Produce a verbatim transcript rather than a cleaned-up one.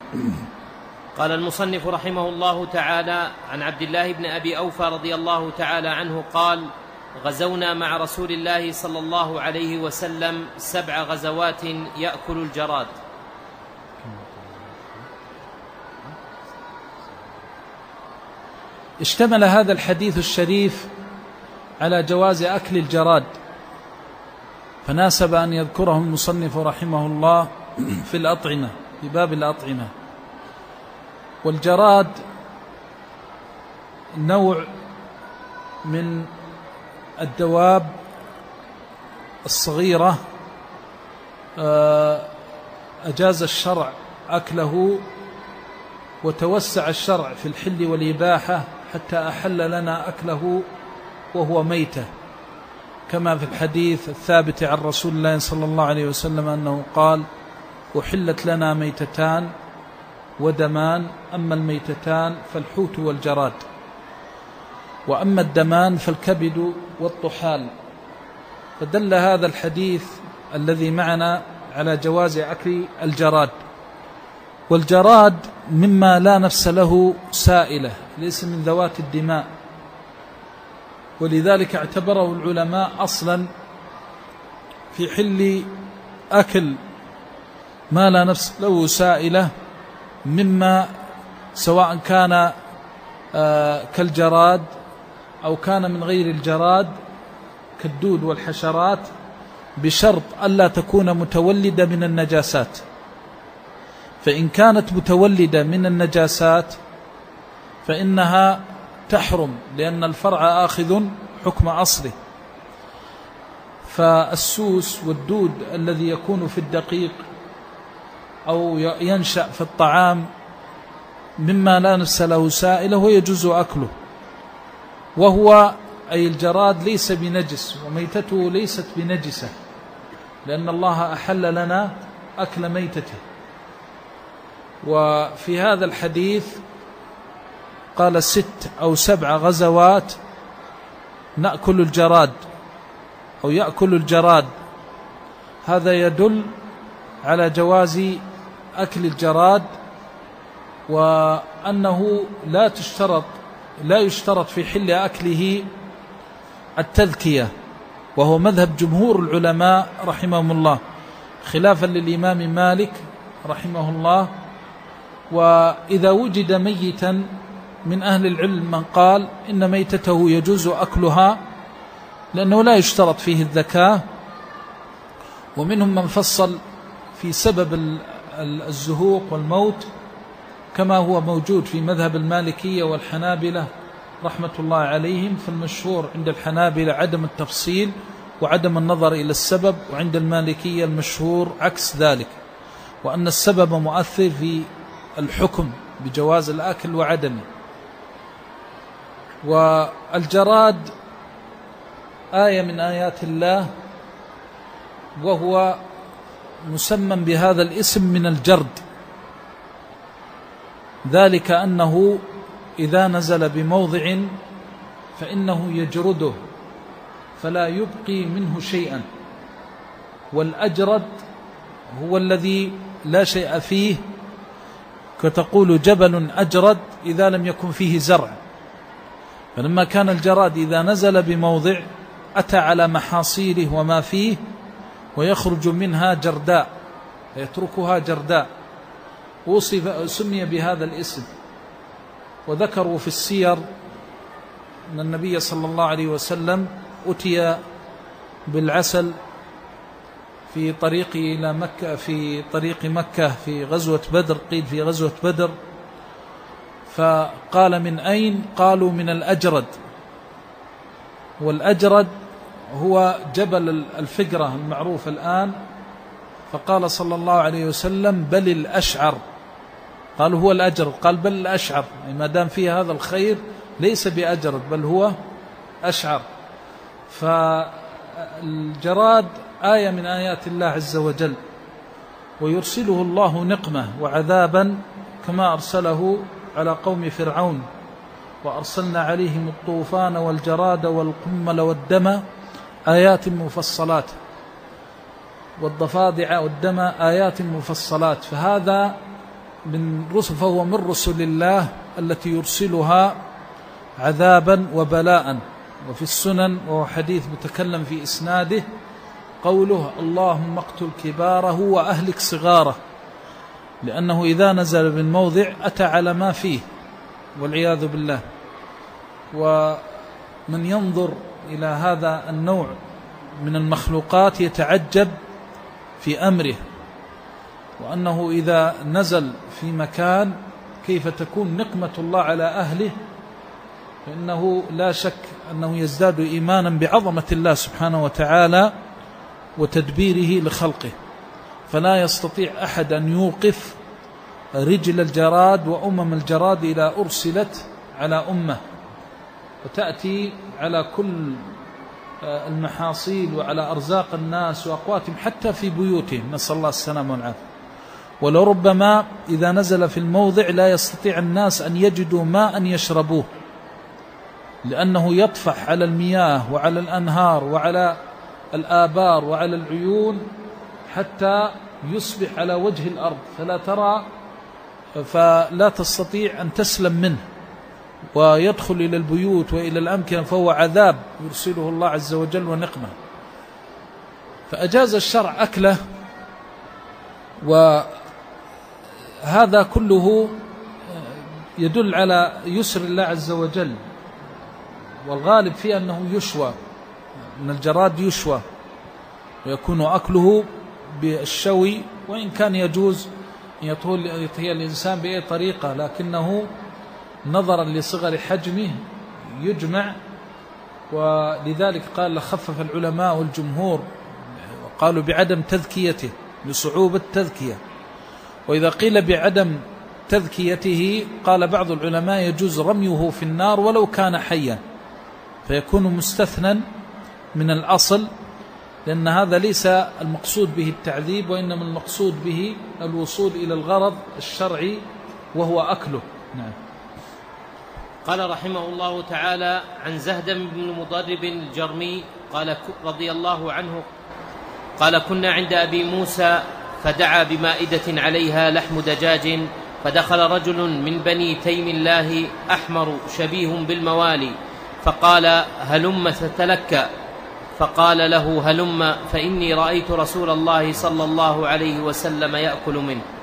قال المصنف رحمه الله تعالى: عن عبد الله بن أبي أوفى رضي الله تعالى عنه قال: غزونا مع رسول الله صلى الله عليه وسلم سبع غزوات يأكل الجراد. اشتمل هذا الحديث الشريف على جواز أكل الجراد، فناسب أن يذكره المصنف رحمه الله في الأطعمة، في باب الأطعمة. والجراد نوع من الدواب الصغيرة أجاز الشرع أكله، وتوسع الشرع في الحل والإباحة حتى أحل لنا أكله وهو ميتة، كما في الحديث الثابت عن رسول الله صلى الله عليه وسلم أنه قال: أحلت لنا ميتتان ودمان، أما الميتتان فالحوت والجراد، وأما الدمان فالكبد والطحال. فدل هذا الحديث الذي معنا على جواز أكل الجراد. والجراد مما لا نفس له سائلة، ليس من ذوات الدماء، ولذلك اعتبره العلماء أصلا في حل أكل ما لا نفس له سائلة، مما سواء كان كالجراد أو كان من غير الجراد كالدود والحشرات، بشرط ألا تكون متولدة من النجاسات. فإن كانت متولدة من النجاسات فإنها تحرم، لأن الفرع آخذ حكم أصله. فالسوس والدود الذي يكون في الدقيق أو ينشأ في الطعام مما لا نفس له سائله ويجوز أكله، وهو أي الجراد ليس بنجس، وميتته ليست بنجسة، لأن الله أحل لنا أكل ميتته. وفي هذا الحديث قال ست أو سبع غزوات نأكل الجراد أو يأكل الجراد، هذا يدل على جواز أكل الجراد، وأنه لا تشترط لا يشترط في حل أكله التذكية، وهو مذهب جمهور العلماء رحمهم الله، خلافا للإمام مالك رحمه الله. وإذا وجد ميتا من أهل العلم من قال إن ميتته يجوز أكلها لأنه لا يشترط فيه الذكاء، ومنهم من فصل في سبب الزهوق والموت، كما هو موجود في مذهب المالكية والحنابلة رحمة الله عليهم. فالمشهور عند الحنابلة عدم التفصيل وعدم النظر إلى السبب، وعند المالكية المشهور عكس ذلك، وأن السبب مؤثر في الحكم بجواز الأكل وعدمه. والجراد آية من آيات الله، وهو مسمى بهذا الاسم من الجرد، ذلك أنه إذا نزل بموضع فإنه يجرده فلا يبقي منه شيئا. والأجرد هو الذي لا شيء فيه، كتقول جبل أجرد إذا لم يكن فيه زرع. فلما كان الجراد إذا نزل بموضع أتى على محاصيله وما فيه ويخرج منها جرداء، يتركها جرداء، وصف سمي بهذا الاسم. وذكروا في السير أن النبي صلى الله عليه وسلم أتي بالعسل في طريقه إلى مكة، في طريق مكة في غزوة بدر، قيل في غزوة بدر، فقال: من أين؟ قالوا: من الأجرد. والأجرد هو جبل الفقرة المعروف الآن. فقال صلى الله عليه وسلم: بل الأشعر. قالوا: هو الأجرد. قال: بل الأشعر، يعني ما دام فيه هذا الخير ليس بأجرد بل هو أشعر. فالجراد آية من آيات الله عز وجل، ويرسله الله نقمة وعذابا كما أرسله على قوم فرعون: وأرسلنا عليهم الطوفان والجراد والقمل والدم آيات مفصلات، والضفادع والدم آيات مفصلات. فهذا من رسل فهو من رسل الله التي يرسلها عذابا وبلاء. وفي السنن وهو حديث متكلم في إسناده قوله اللهم اقتل كباره وأهلك صغاره، لأنه إذا نزل من موضع أتى على ما فيه والعياذ بالله. ومن ينظر إلى هذا النوع من المخلوقات يتعجب في أمره، وأنه إذا نزل في مكان كيف تكون نقمة الله على أهله، فإنه لا شك أنه يزداد إيمانا بعظمة الله سبحانه وتعالى وتدبيره لخلقه. فلا يستطيع أحد أن يوقف رجل الجراد وأمم الجراد إلى أرسلت على أمة، وتأتي على كل المحاصيل وعلى أرزاق الناس وأقواتهم حتى في بيوتهم، نسأل الله السلامة والعافية. ولربما إذا نزل في الموضع لا يستطيع الناس أن يجدوا ماء يشربوه، لأنه يطفح على المياه وعلى الأنهار وعلى الآبار وعلى العيون حتى يصبح على وجه الأرض، فلا ترى فلا تستطيع أن تسلم منه، ويدخل إلى البيوت وإلى الأمكنة، فهو عذاب يرسله الله عز وجل ونقمة. فأجاز الشرع أكله، وهذا كله يدل على يسر الله عز وجل، والغالب فيه أنه يشوى، أن الجراد يشوى ويكون أكله بالشوي، وإن كان يجوز أن يطهي الإنسان بأي طريقة، لكنه نظرا لصغر حجمه يجمع. ولذلك قال لخفف العلماء والجمهور وقالوا بعدم تذكيته لصعوبة تذكية. وإذا قيل بعدم تذكيته قال بعض العلماء يجوز رميه في النار ولو كان حيا، فيكون مستثنى من الأصل، لأن هذا ليس المقصود به التعذيب، وإنما المقصود به الوصول إلى الغرض الشرعي وهو أكله. نعم. قال رحمه الله تعالى عن زهدم بن مضرب الجرمي قال رضي الله عنه قال كنا عند أبي موسى فدعا بمائدة عليها لحم دجاج، فدخل رجل من بني تيم الله أحمر شبيه بالموالي فقال هلم تتلكأ، فقال له هلم فإني رأيت رسول الله صلى الله عليه وسلم يأكل منه.